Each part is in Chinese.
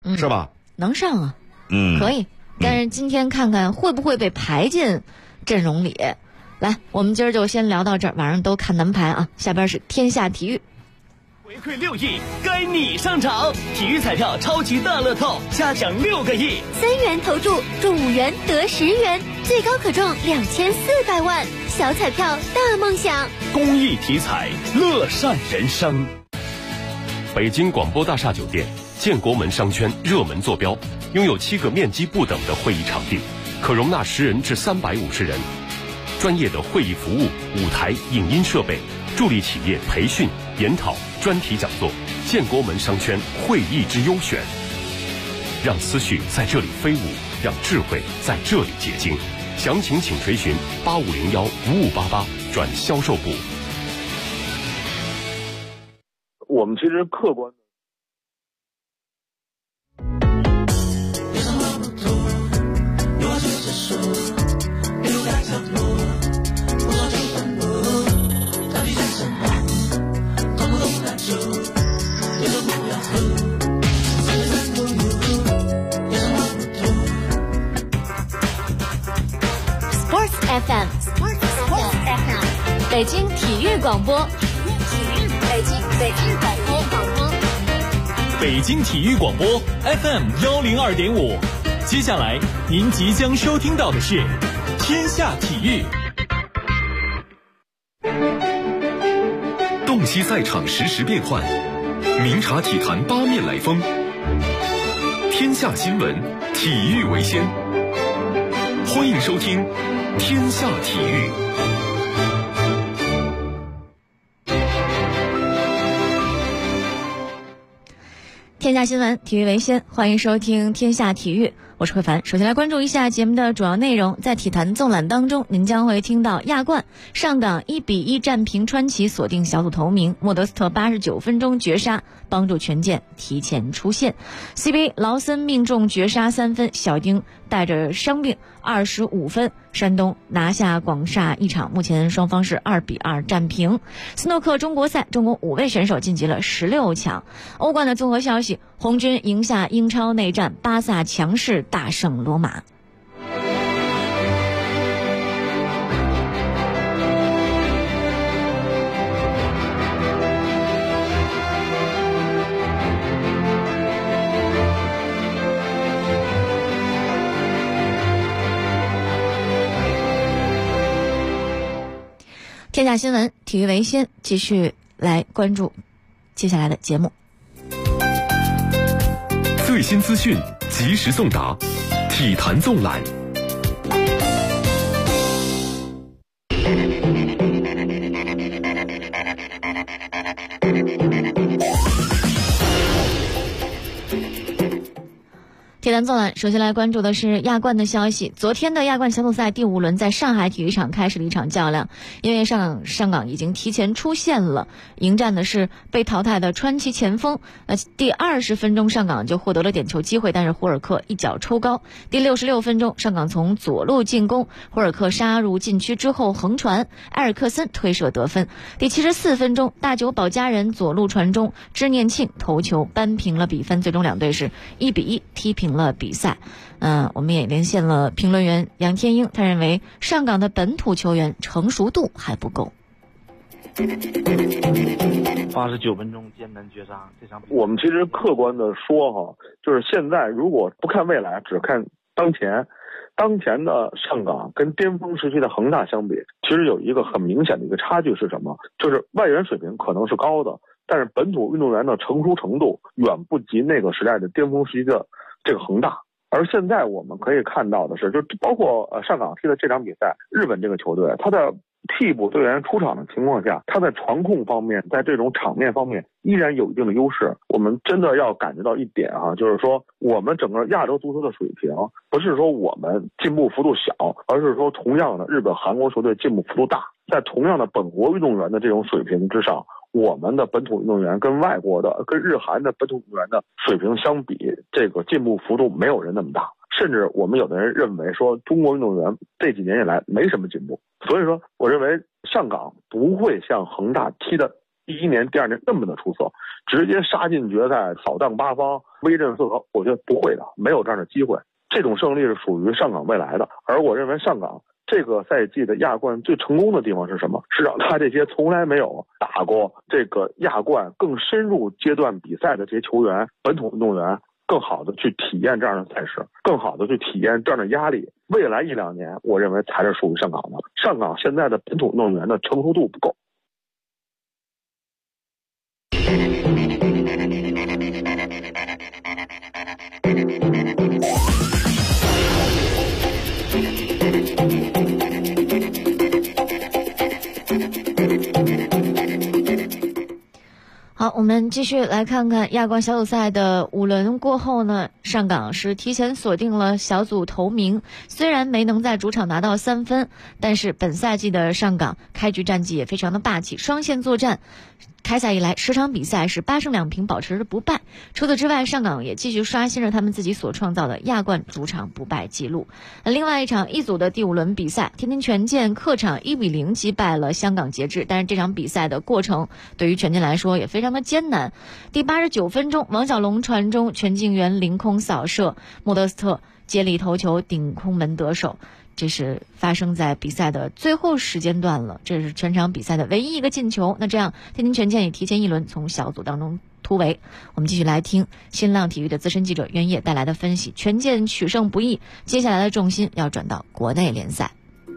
是吧？ 能上啊， 可以。但是今天看看会不会被排进阵容里。来，我们今儿就先聊到这儿，晚上都看男排啊。下边是天下体育。 回馈6亿，该你上场！体育彩票超级大乐透，下奖6个亿 ，3元投注中5元得10元，最高可中2400万，小彩票大梦想。 公益体彩，乐善人生。 北京广播大厦酒店，建国门商圈热门坐标，拥有7个面积不等的会议场地，可容纳10人至350人。专业的会议服务、舞台、影音设备，助力企业培训、研讨、专题讲座。建国门商圈会议之优选，让思绪在这里飞舞，让智慧在这里结晶。详情请垂询8501-5588转销售部。 我们其实客观 FM， 北京体育广播， 北京体育广播 FM 102.5。接下来您即将收听到的是天下体育。 洞悉赛场实时变幻，明察体坛八面来风。天下新闻，体育为先。欢迎收听天下体育。 天下新闻，体育为先，欢迎收听天下体育，我是慧凡。首先来关注一下节目的主要内容。在体坛纵览当中，您将会听到亚冠上港1-1战平川崎，锁定小组头名。莫德斯特89分钟绝杀，帮助权健提前出线。CBA 劳森命中绝杀3分，小丁带着伤病25分。山东拿下广厦一场，目前双方是2-2战平。斯诺克中国赛，中国5位选手晋级了16强。欧冠的综合消息，红军赢下英超内战，巴萨强势大胜罗马。天下新闻，体育为先，继续来关注接下来的节目。 最新资讯，及时送达，体坛纵览。 体坛纵览，首先来关注的是亚冠的消息。昨天的亚冠小组赛第5轮在上海体育场开始了一场较量，因为上港已经提前出线了，迎战的是被淘汰的川崎前锋。第20分钟上港就获得了点球机会，但是胡尔克一脚抽高。第66分钟上港从左路进攻，胡尔克杀入禁区之后横传，埃尔克森推射得分。第74分钟大久保家人左路传中，知念庆头球扳平了比分，最终两队是1-1踢平了比赛。我们也连线了评论员杨天英，他认为上港的本土球员成熟度还不够。 89分钟艰难绝杀这场比赛，我们其实客观的说哈，就是现在如果不看未来，只看当前的上港跟巅峰时期的恒大相比，其实有一个很明显的一个差距是什么？就是外援水平可能是高的，但是本土运动员的成熟程度远不及那个时代的巅峰时期的这个恒大。而现在我们可以看到的是，就包括上港踢的这场比赛，日本这个球队，他的替补队员出场的情况下，他在传控方面，在这种场面方面依然有一定的优势。我们真的要感觉到一点啊，就是说我们整个亚洲足球的水平，不是说我们进步幅度小，而是说同样的日本、韩国球队进步幅度大。在同样的本国运动员的这种水平之上，我们的本土运动员跟外国的、跟日韩的本土运动员的水平相比，这个进步幅度没有人那么大。甚至我们有的人认为说，中国运动员这几年以来没什么进步。所以说，我认为上港不会像恒大踢的第一年、第二年那么的出色，直接杀进决赛，扫荡八方，威震四合，我觉得不会的，没有这样的机会。这种胜利是属于上港未来的，而我认为上港这个赛季的亚冠最成功的地方是什么？是让他这些从来没有打过这个亚冠更深入阶段比赛的这些球员、本土运动员，更好的去体验这样的赛事，更好的去体验这样的压力。未来1-2年，我认为才是属于上港的。上港现在的本土运动员的成熟度不够。 好，我们继续来看看亚冠小组赛的5轮过后呢，上港是提前锁定了小组头名，虽然没能在主场拿到3分，但是本赛季的上港开局战绩也非常的霸气，双线作战。开赛以来10场比赛是8胜2平，保持着不败。除此之外，上港也继续刷新着他们自己所创造的亚冠主场不败记录。另外一场一组的第5轮比赛，天津权健客场1-0击败了香港节制，但是这场比赛的过程对于权健来说也非常的艰难。第89分钟，王小龙传中，全敬元凌空扫射，莫德斯特接力头球顶空门得手。这是发生在比赛的最后时间段了，这是全场比赛的唯一一个进球。那这样天津权健也提前1轮从小组当中突围。我们继续来听新浪体育的资深记者袁烨带来的分析。权健取胜不易，接下来的重心要转到国内联赛。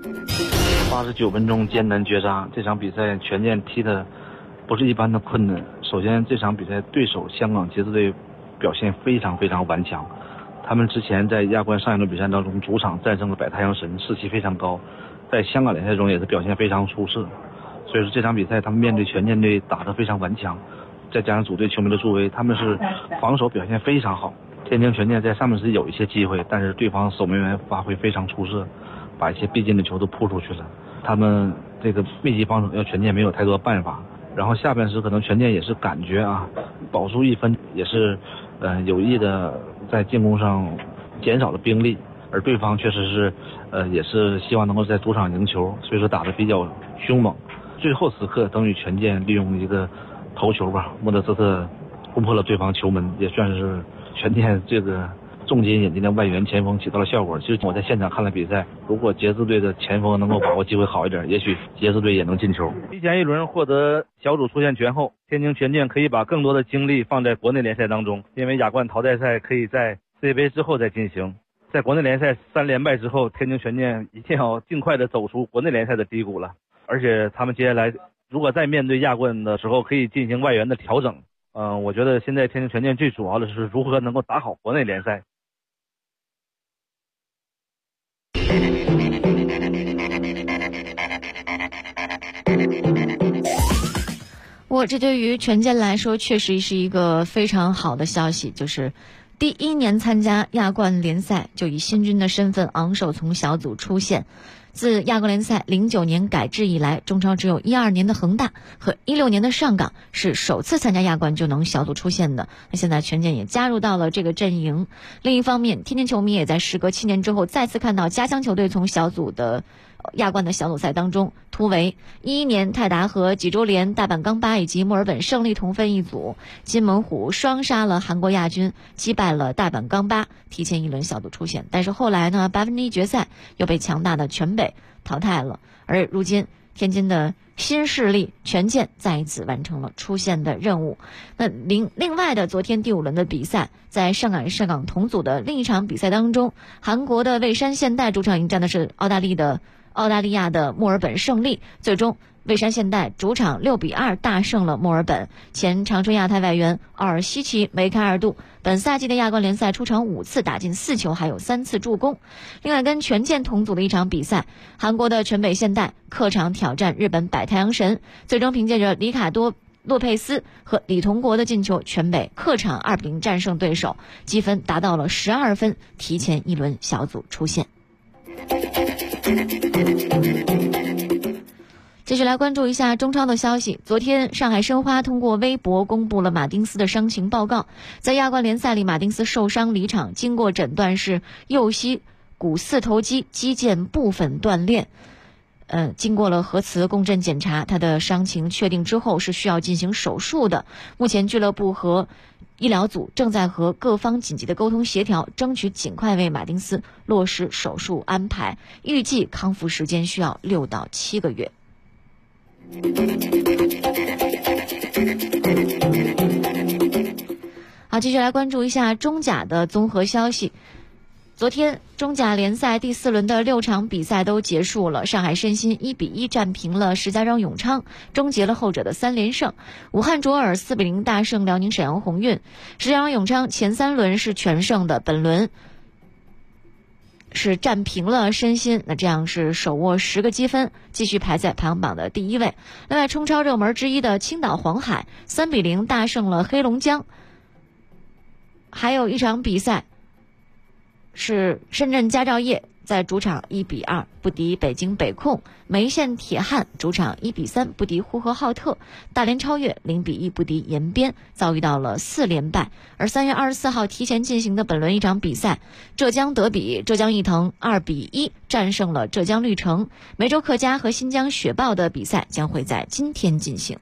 89分钟艰难绝杀，这场比赛权健踢的不是一般的困难。首先这场比赛对手香港节制队表现非常非常顽强，他们之前在亚冠上一轮比赛当中主场战胜了百太阳神，士气非常高，在香港联赛中也是表现非常出色。所以说这场比赛他们面对权健队打得非常顽强，再加上主队球迷的助威，他们是防守表现非常好。天津权健在上半时有一些机会，但是对方守门员发挥非常出色，把一些必进的球都扑出去了。他们这个密集防守要权健没有太多办法。然后下半时可能权健也是感觉保住1分也是有意的在进攻上减少了兵力，而对方确实是也是希望能够在主场赢球，所以说打得比较凶猛。最后时刻等于权健利用一个头球吧，莫德斯特攻破了对方球门，也算是权健这个重金引进的外援前锋起到了效果。其实我在现场看了比赛，如果节制队的前锋能够把握机会好一点，也许节制队也能进球。提前1轮获得小组出线权后，天津权健可以把更多的精力放在国内联赛当中，因为亚冠淘汰赛可以在世界杯之后再进行。在国内联赛3连败之后，天津权健一定要尽快的走出国内联赛的低谷了，而且他们接下来如果在面对亚冠的时候可以进行外援的调整。我觉得现在天津权健最主要的是如何能够打好国内联赛。 这对于权健来说确实是一个非常好的消息，就是第1年参加亚冠联赛就以新军的身份昂首从小组出线。自亚冠联赛09年改制以来，中超只有12年的恒大和16年的上港是首次参加亚冠就能小组出线的。那现在权健也加入到了这个阵营。另一方面，天津球迷也在时隔7年之后再次看到家乡球队从小组的亚冠的小组赛当中突围。11年泰达和济州联、大阪钢巴以及墨尔本胜利同分一组，金门虎双杀了韩国亚军，击败了大阪钢巴，提前1轮小组出线。但是后来呢，1/8决赛又被强大的全北淘汰了。而如今天津的新势力权健再一次完成了出线的任务。那另外的昨天第5轮的比赛，在上港同组的另一场比赛当中，韩国的蔚山现代主场迎战的是澳大利亚的墨尔本胜利，最终蔚山现代主场6-2大胜了墨尔本。前长春亚泰外援奥尔西奇梅开2度，本赛季的亚冠联赛出场5次，打进4球，还有3次助攻。另外跟权健同组的一场比赛，韩国的全北现代客场挑战日本百太阳神，最终凭借着里卡多洛佩斯和李同国的进球，全北客场2-0战胜对手，积分达到了12分，提前1轮小组出线。继续来关注一下中超的消息。昨天上海申花通过微博公布了马丁斯的伤情报告。在亚冠联赛里，马丁斯受伤离场，经过诊断是右膝股四头肌肌腱部分断裂。 经过了核磁共振检查，他的伤情确定之后是需要进行手术的。目前俱乐部和医疗组正在和各方紧急的沟通协调，争取尽快为马丁斯落实手术安排，预计康复时间需要6到7个月。好，继续来关注一下中甲的综合消息。昨天中甲联赛第4轮的6场比赛都结束了，上海申鑫1-1战平了石家庄永昌，终结了后者的3连胜。武汉卓尔4-0大胜辽宁沈阳宏运。石家庄永昌前3轮是全胜的，本轮是战平了申鑫，那这样是手握10个积分，继续排在排行榜的第1位。另外，冲超热门之一的青岛黄海3-0大胜了黑龙江。还有一场比赛是深圳佳兆业在主场1-2不敌北京北控，梅县铁汉主场1-3不敌呼和浩特，大连超越0-1不敌延边，遭遇到了4连败。而3月24号提前进行的本轮一场比赛，浙江德比浙江毅腾2-1战胜了浙江绿城，梅州客家和新疆雪豹的比赛将会在今天进行。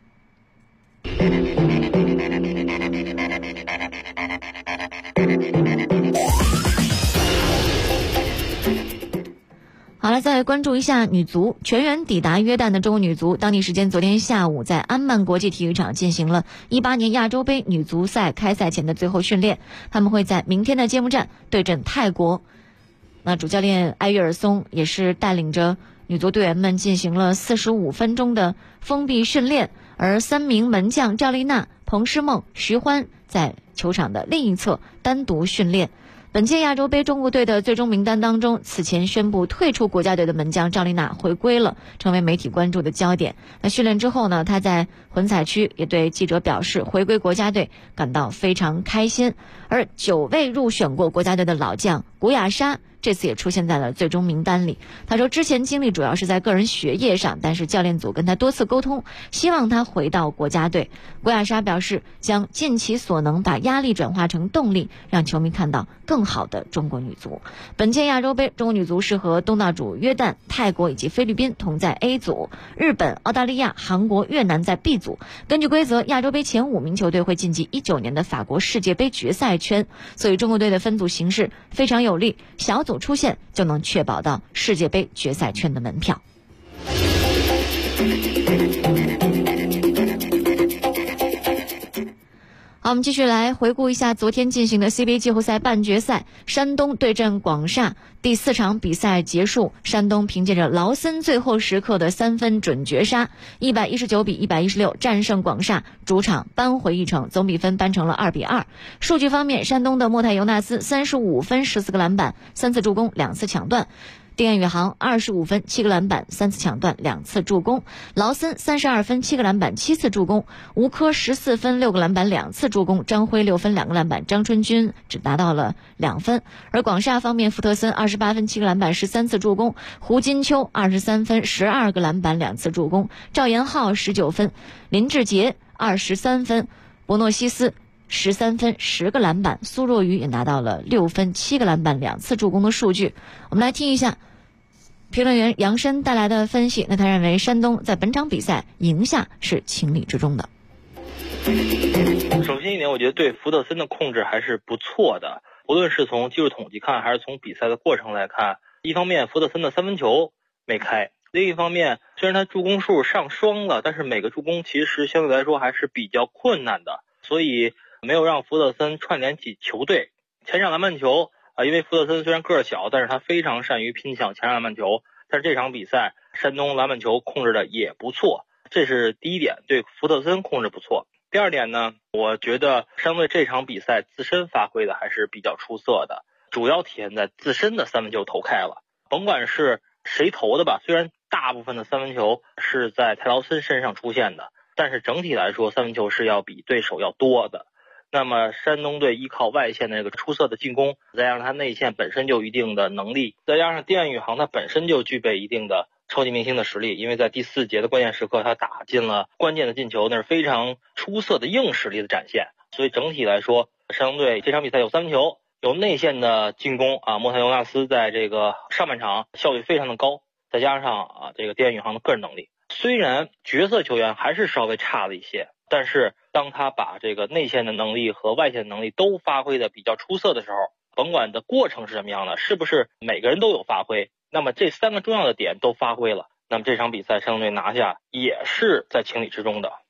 好了，再来关注一下女足。全员抵达约旦的中国女足，当地时间昨天下午在安曼国际体育场进行了18年亚洲杯女足赛开赛前的最后训练。他们会在明天的揭幕战对阵泰国。那主教练埃约尔松也是带领着女足队员们进行了45分钟的封闭训练，而3名门将赵丽娜、彭诗梦、徐欢在球场的另一侧单独训练。本届亚洲杯中国队的最终名单当中，此前宣布退出国家队的门将赵丽娜回归了，成为媒体关注的焦点。那训练之后呢，她在混采区也对记者表示，回归国家队感到非常开心。而9位入选过国家队的老将古雅莎这次也出现在了最终名单里。他说之前精力主要是在个人学业上，但是教练组跟他多次沟通，希望他回到国家队。古雅莎表示将尽其所能把压力转化成动力，让球迷看到更好的中国女足。本届亚洲杯中国女足是和东道主约旦、泰国以及菲律宾同在 A 组，日本、澳大利亚、韩国、越南在 B 组。根据规则，亚洲杯前5名球队会晋级19年的法国世界杯决赛圈，所以中国队的分组形势非常有利，小组出线就能确保到世界杯决赛圈的门票。好，我们继续来回顾一下昨天进行的 CBA 季后赛半决赛，山东对阵广厦。第4场比赛结束，山东凭借着劳森最后时刻的3分准绝杀，119-116战胜广厦，主场扳回一城，总比分扳成了2-2。数据方面，山东的莫泰尤纳斯35分14个篮板3次助攻2次抢断，丁彦雨航25分7个篮板3次抢断2次助攻，劳森32分7个篮板7次助攻，吴科14分6个篮板2次助攻，张辉6分2个篮板，张春军只拿到了2分。而广厦方面，福特森28分7个篮板13次助攻，胡金秋23分12个篮板2次助攻，赵延浩19分，林志杰23分，博诺西斯13分10个篮板，苏若愚也拿到了6分7个篮板2次助攻的数据。我们来听一下评论员杨申带来的分析。那他认为山东在本场比赛赢下是情理之中的。 首先一点，我觉得对福特森的控制还是不错的，无论是从技术统计看还是从比赛的过程来看，一方面福特森的3分球没开，另一方面虽然他助攻数上双了，但是每个助攻其实相对来说还是比较困难的，所以没有让福特森串联起球队。前场篮板球因为福特森虽然个儿小，但是他非常善于拼抢前场篮板球，但是这场比赛山东篮板球控制的也不错，这是第一点，对福特森控制不错。第二点呢，我觉得山东队这场比赛自身发挥的还是比较出色的，主要体现在自身的3分球投开了，甭管是谁投的吧，虽然大部分的3分球是在泰劳森身上出现的，但是整体来说3分球是要比对手要多的。那么山东队依靠外线的这个出色的进攻，再加上他内线本身就有一定的能力，再加上丁彦雨航他本身就具备一定的超级明星的实力，因为在第4节的关键时刻他打进了关键的进球，那是非常出色的硬实力的展现。所以整体来说，山东队这场比赛有3分球，有内线的进攻莫泰尤纳斯在这个上半场效率非常的高， 再加上这个丁彦雨航的个人能力，虽然角色球员还是稍微差了一些，但是当他把这个内线的能力和外线的能力都发挥的比较出色的时候，甭管的过程是什么样的，是不是每个人都有发挥，那么这3个重要的点都发挥了，那么这场比赛山东队拿下也是在情理之中的。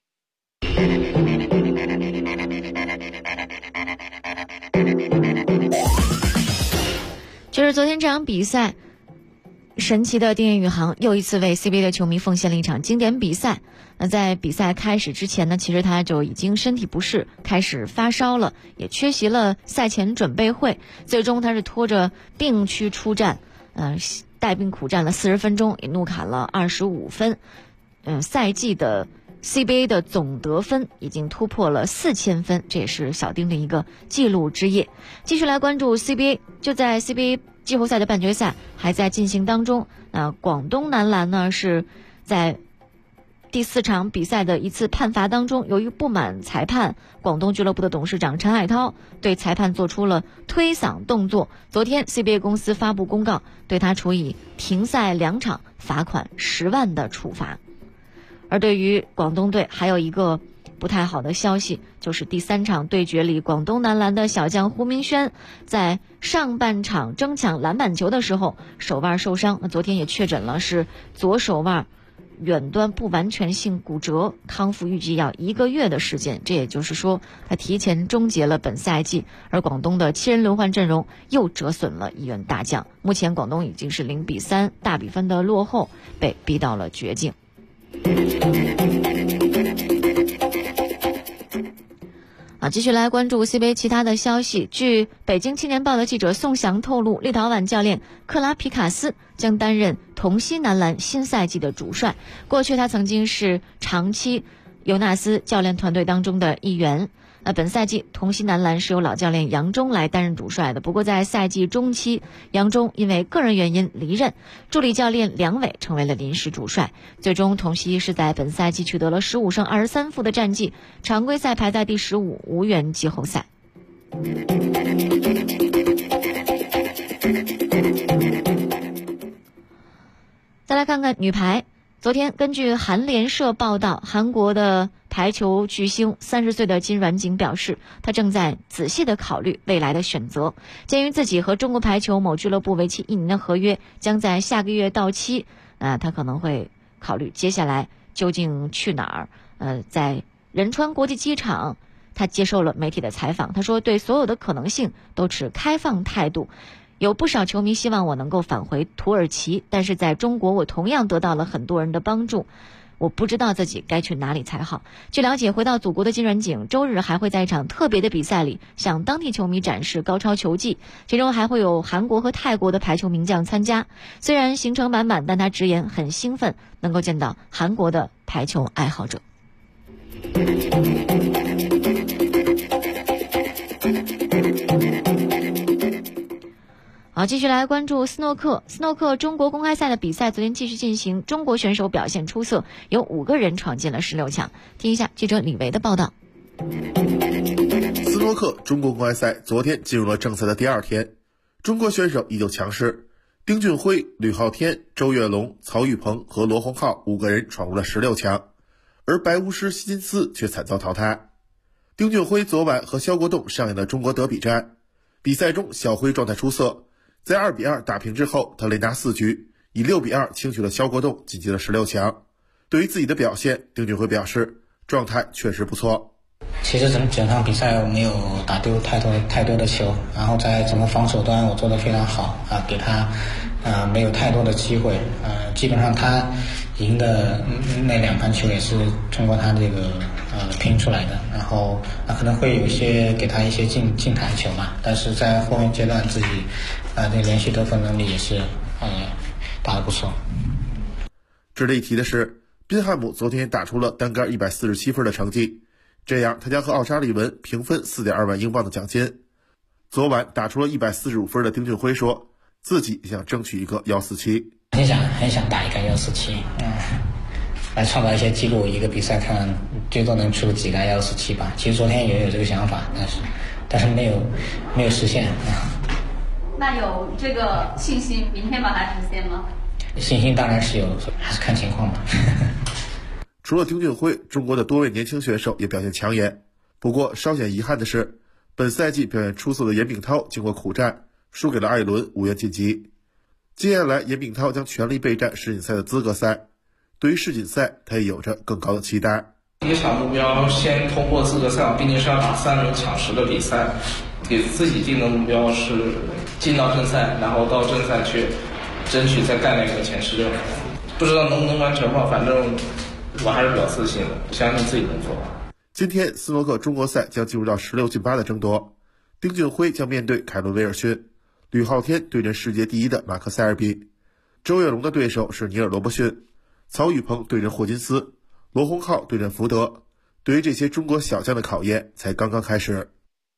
就是昨天这场比赛，神奇的丁彦雨航又一次为 CBA 的球迷奉献了一场经典比赛。那在比赛开始之前呢，其实他就已经身体不适，开始发烧了，也缺席了赛前准备会。最终他是拖着病躯出战，带病苦战了40分钟，也怒砍了25分。赛季的 CBA 的总得分已经突破了4000分，这也是小丁的一个纪录之夜。继续来关注 CBA， 就在 CBA 季后赛的半决赛还在进行当中。广东男篮呢是在第4场比赛的一次判罚当中，由于不满裁判，广东俱乐部的董事长陈海涛对裁判做出了推搡动作。昨天 CBA 公司发布公告，对他处以停赛2场、罚款10万的处罚。而对于广东队还有一个不太好的消息，就是第3场对决里，广东男篮的小将胡明轩在上半场争抢篮板球的时候手腕受伤，昨天也确诊了是左手腕远端不完全性骨折，康复预计要1个月的时间。这也就是说他提前终结了本赛季。而广东的7人轮换阵容又折损了一员大将，目前广东已经是0-3大比分的落后，被逼到了绝境。继续来关注 CBA 其他的消息。据北京青年报的记者宋翔透露，立陶宛教练克拉皮卡斯将担任同曦男篮新赛季的主帅。过去他曾经是长期尤纳斯教练团队当中的一员。本赛季同曦男篮是由老教练杨忠来担任主帅的，不过在赛季中期，杨忠因为个人原因离任，助理教练梁伟成为了临时主帅。最终同曦是在本赛季取得了15胜23负的战绩，常规赛排在第15，无缘季后赛。再来看看女排。昨天根据韩联社报道，韩国的排球巨星30岁的金阮景表示，他正在仔细地考虑未来的选择。鉴于自己和中国排球某俱乐部为期1年的合约将在下个月到期，他可能会考虑接下来究竟去哪儿。在仁川国际机场，他接受了媒体的采访，他说对所有的可能性都持开放态度。有不少球迷希望我能够返回土耳其，但是在中国我同样得到了很多人的帮助，我不知道自己该去哪里才好。据了解，回到祖国的金阮景周日还会在一场特别的比赛里向当地球迷展示高超球技，其中还会有韩国和泰国的排球名将参加。虽然行程满满，但他直言很兴奋能够见到韩国的排球爱好者。继续来关注斯诺克。斯诺克中国公开赛的比赛昨天继续进行，中国选手表现出色，有5个人闯进了16强。听一下记者李维的报道。 斯诺克中国公开赛昨天进入了正赛的第2天，中国选手依旧强势，丁俊晖、吕昊天、周跃龙、曹玉鹏和罗洪浩5个人闯入了16强，而白巫师希金斯却惨遭淘汰。丁俊晖昨晚和肖国栋上演了中国德比战，比赛中小晖状态出色，在2-2打平之后，他连拿4局，以6-2轻取了肖国栋，晋级了16强。对于自己的表现，丁俊晖表示状态确实不错。 其实整场比赛我没有打丢太多的球，然后在整个防守端我做得非常好给他没有太多的机会，基本上他赢的那2盘球也是通过他这个拼出来的，然后可能会有一些给他一些进弹球嘛，但是在后面阶段自己这连续得分能力也是打得不错。 值得一提的是，宾汉姆昨天打出了单杆147分的成绩，这样他将和奥沙利文平分 4.2 万英镑的奖金。昨晚打出了145分的丁俊晖说，自己想争取一个147， 很想打一个147，来创造一些记录，一个比赛看最多能出几个147吧。其实昨天也有这个想法，但是没有实现。 那有这个信心明天把它实现吗？ 信心当然是有，还是看情况吧。 除了丁俊晖，中国的多位年轻选手也表现抢眼。不过稍显遗憾的是，本赛季表现出色的严炳涛经过苦战，输给了艾伦，无缘晋级。接下来严炳涛将全力备战世锦赛的资格赛，对于世锦赛他也有着更高的期待。 第一场目标先通过资格赛，毕竟是要打3轮抢10的比赛，给自己定的目标是进到正赛，然后到正赛去争取再干那个前16，不知道能不能完成吧，反正我还是比较自信的，相信自己能做到。 今天斯诺克中国赛将进入到16进8的争夺，丁俊晖将面对凯伦威尔逊，吕昊天对阵世界第1的马克塞尔比，周跃龙的对手是尼尔罗伯逊，曹宇鹏对阵霍金斯，罗洪浩对阵福德。对于这些中国小将的考验才刚刚开始。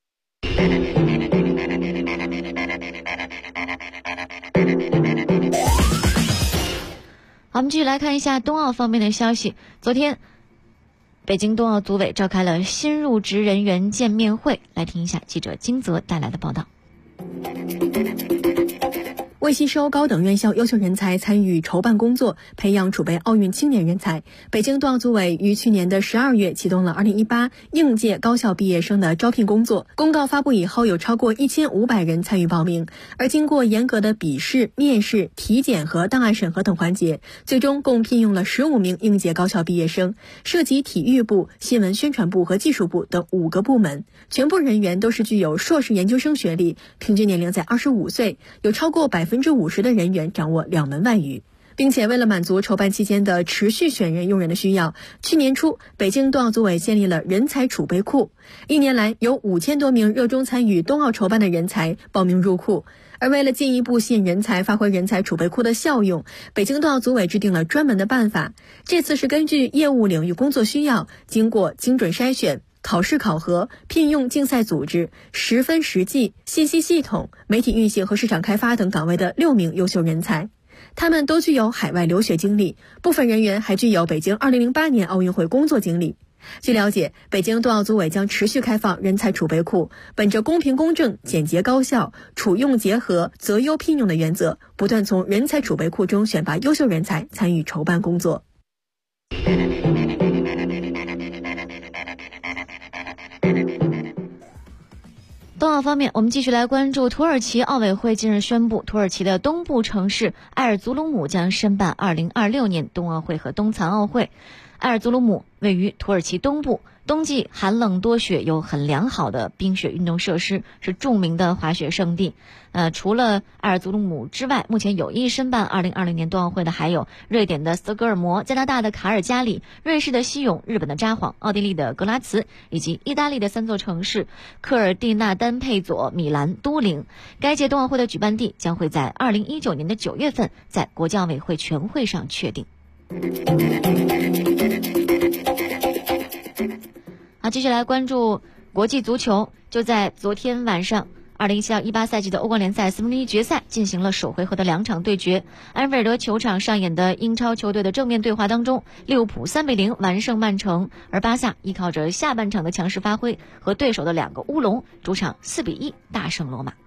好，我们继续来看一下冬奥方面的消息。昨天北京冬奥组委召开了新入职人员见面会，来听一下记者金泽带来的报道。 为吸收高等院校优秀人才参与筹办工作，培养储备奥运青年人才，北京冬奥组委于去年的12月启动了2018应届高校毕业生的招聘工作。公告发布以后，有超过1500人参与报名，而经过严格的笔试、面试、体检和档案审核等环节，最终共聘用了15名应届高校毕业生，涉及体育部、新闻宣传部和技术部等5个部门，全部人员都是具有硕士研究生学历，平均年龄在25岁，有超过50%的人员掌握2门外语。并且为了满足筹办期间的持续选人用人的需要，去年初北京冬奥组委建立了人才储备库，一年来有5000多名热衷参与冬奥筹办的人才报名入库。而为了进一步吸引人才，发挥人才储备库的效用，北京冬奥组委制定了专门的办法。这次是根据业务领域工作需要，经过精准筛选、考试考核、聘用竞赛组织、10分实际、信息系统、媒体运行和市场开发等岗位的6名优秀人才。他们都具有海外留学经历，部分人员还具有北京2008年奥运会工作经历。据了解，北京冬奥组委将持续开放人才储备库，本着公平公正、简洁高效、储用结合、择优聘用的原则，不断从人才储备库中选拔优秀人才参与筹办工作。 冬奥方面，我们继续来关注土耳其奥委会近日宣布，土耳其的东部城市埃尔祖鲁姆将申办2026年冬奥会和冬残奥会。埃尔祖鲁姆位于土耳其东部，冬季寒冷多雪，有很良好的冰雪运动设施，是著名的滑雪胜地。除了埃尔祖鲁姆之外，目前有意申办2020年冬奥会的还有瑞典的斯德哥尔摩、加拿大的卡尔加里、瑞士的西永、日本的札幌、奥地利的格拉茨以及意大利的3座城市科尔蒂纳丹佩佐、米兰、都灵。该届冬奥会的举办地将会在2019年的9月份在国际奥委会全会上确定。好，继续来关注国际足球。就在昨天晚上，2017-18赛季的欧冠联赛4分之一决赛进行了首回合的2场对决。安菲尔德球场上演的英超球队的正面对话当中，利物浦3-0完胜曼城，而巴萨依靠着下半场的强势发挥和对手的2个乌龙，主场4-1大胜罗马。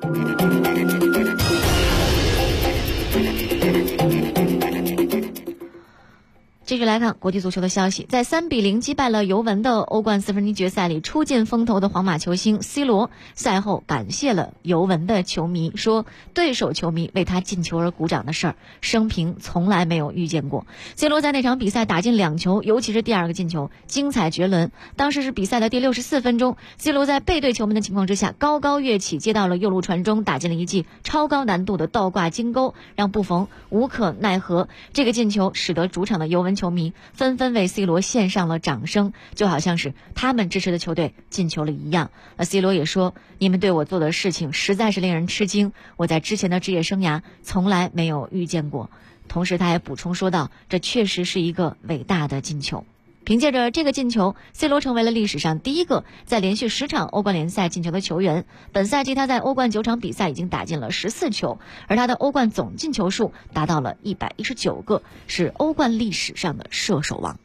继续来看国际足球的消息，在3-0击败了尤文的欧冠4分之一决赛里，初见风头的皇马球星 C 罗赛后感谢了尤文的球迷，说对手球迷为他进球而鼓掌的事儿，生平从来没有遇见过。C 罗在那场比赛打进2球，尤其是第2个进球，精彩绝伦。当时是比赛的第64分钟，C 罗在背对球门的情况之下，高高跃起，接到了右路传中，打进了一记超高难度的倒挂金钩，让布冯无可奈何。这个进球使得主场的尤文球迷纷纷为 C 罗献上了掌声，就好像是他们支持的球队进球了一样。C 罗也说，你们对我做的事情实在是令人吃惊，我在之前的职业生涯从来没有遇见过。同时他还补充说道，这确实是一个伟大的进球。凭借着这个进球， C 罗成为了历史上第一个在连续10场欧冠联赛进球的球员。本赛季他在欧冠9场比赛已经打进了14球，而他的欧冠总进球数达到了119个，是欧冠历史上的射手王。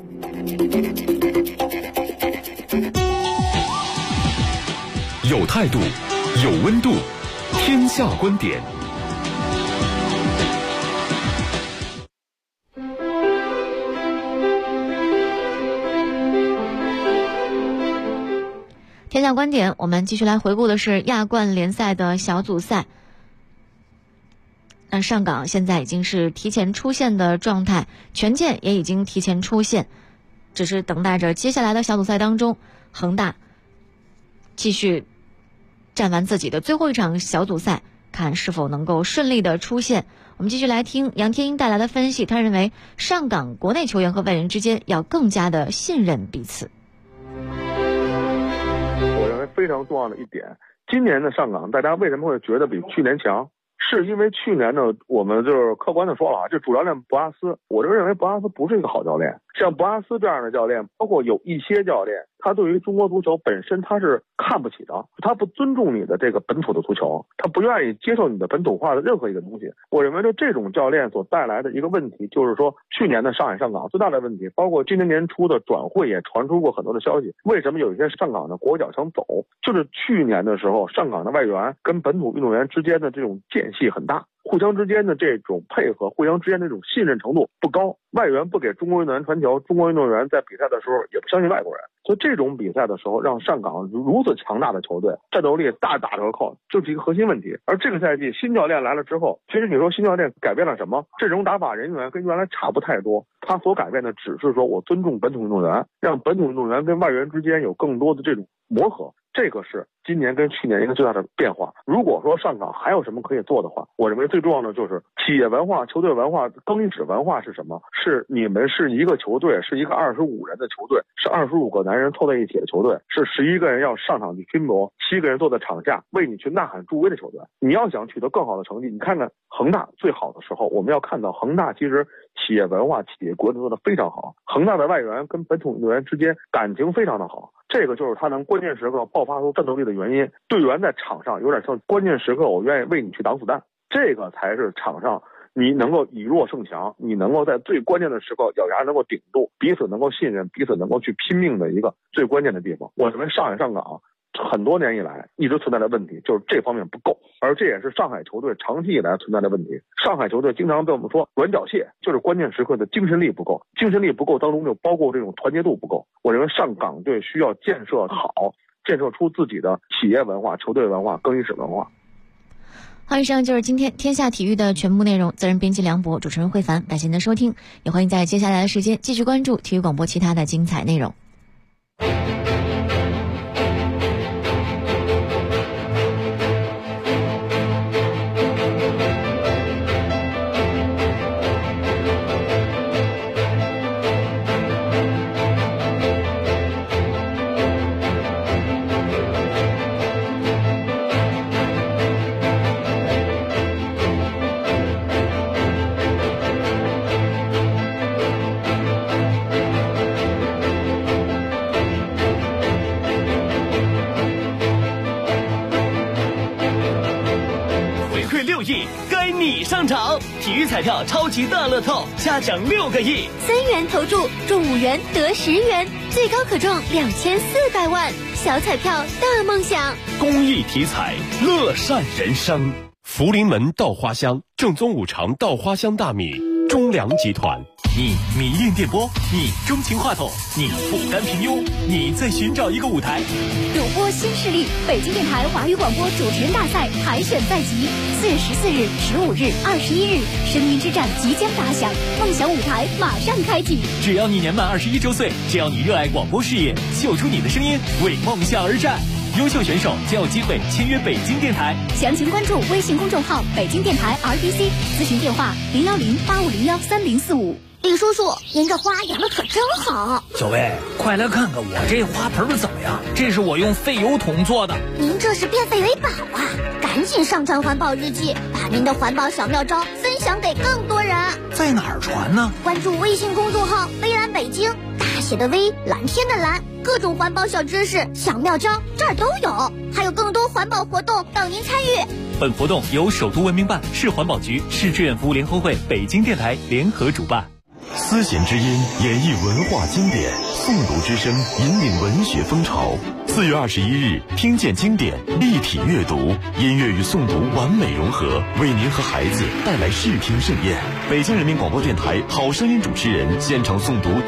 有态度，有温度，天下观点。 天下观点，我们继续来回顾的是亚冠联赛的小组赛。那上港现在已经是提前出线的状态，权健也已经提前出线，只是等待着接下来的小组赛当中，恒大继续战完自己的最后一场小组赛，看是否能够顺利的出线。我们继续来听杨天英带来的分析，他认为上港国内球员和外援之间要更加的信任彼此。 我认为非常重要的一点，今年的上港大家为什么会觉得比去年强，是因为去年呢，我们就是客观的说了啊，这主教练博阿斯，我就认为博阿斯不是一个好教练。像博阿斯这样的教练，包括有一些教练，他对于中国足球本身他是看不起的，他不尊重你的这个本土的足球，他不愿意接受你的本土化的任何一个东西。我认为就这种教练所带来的一个问题，就是说去年的上海上港最大的问题，包括今年年初的转会也传出过很多的消息。为什么有一些上港的国脚想走？就是去年的时候，上港的外援跟本土运动员之间的这种间隙很大，互相之间的这种配合，互相之间的这种信任程度不高。外援不给中国运动员传球，中国运动员在比赛的时候也不相信外国人，所以这种比赛的时候，让上港如此强大的球队战斗力大打折扣，就是一个核心问题。而这个赛季新教练来了之后，其实你说新教练改变了什么？阵容打法人员跟原来差不太多，他所改变的只是说我尊重本土运动员，让本土运动员跟外援之间有更多的这种磨合，这个是今年跟去年一个最大的变化。如果说上港还有什么可以做的话，我认为最重要的就是企业文化、球队文化、更衣室文化是什么？是你们是一个球队，是一个25人的球队，是25个男人凑在一起的球队，是11个人要上场去拼搏，7个人坐在场下为你去呐喊助威的球队。你要想取得更好的成绩，你看看恒大最好的时候，我们要看到恒大其实企业文化、企业国做的非常好，恒大的外援跟本土运动员之间感情非常的好，这个就是他能关键时刻爆发出战斗力的原因。队员在场上有点像关键时刻我愿意为你去挡子弹，这个才是场上你能够以弱胜强，你能够在最关键的时刻咬牙能够顶住，彼此能够信任，彼此能够去拼命的一个最关键的地方。我认为上海上港很多年以来一直存在的问题就是这方面不够，而这也是上海球队长期以来存在的问题。上海球队经常被我们说软脚蟹，就是关键时刻的精神力不够，精神力不够当中就包括这种团结度不够。我认为上港队需要建设好，建设出自己的企业文化、球队文化、更衣室文化。 好，以上就是今天天下体育的全部内容。责任编辑梁博，主持人慧凡，感谢您的收听，也欢迎在接下来的时间继续关注体育广播其他的精彩内容。 该你上场！体育彩票超级大乐透，下奖6个亿 ，3元投注中5元得10元，最高可中2400万。小彩票大梦想， 公益体彩，乐善人生。福临门稻花香，正宗5常稻花香大米，中粮集团。 你迷恋电波，你钟情话筒，你不甘平庸，你在寻找一个舞台。 主播新势力，北京电台华语广播主持人大赛海选在即，4月14日、15日、21日，声音之战即将打响，梦想舞台马上开启。 只要你年满21周岁，只要你热爱广播事业，秀出你的声音，为梦想而战。优秀选手将有机会签约北京电台。 详情关注微信公众号北京电台 RBC， 咨询电话010-8501-3045。李叔叔，您这花养的可真好。 小薇，快来看看我这花盆怎么样？这是我用废油桶做的。 您这是变废为宝啊！赶紧上传环保日记，把您的环保小妙招分享给更多人。 在哪儿传呢？ 关注微信公众号微蓝北京，大写的微，蓝天的蓝，各种环保小知识、小妙招这儿都有，还有更多环保活动等您参与。 本活动由首都文明办、市环保局、市志愿服务联合会、北京电台联合主办。 丝弦之音演绎文化经典，诵读之声引领文学风潮。4月21日，听见经典，立体阅读，音乐与诵读完美融合，为您和孩子带来视听盛宴。北京人民广播电台好声音主持人现场诵读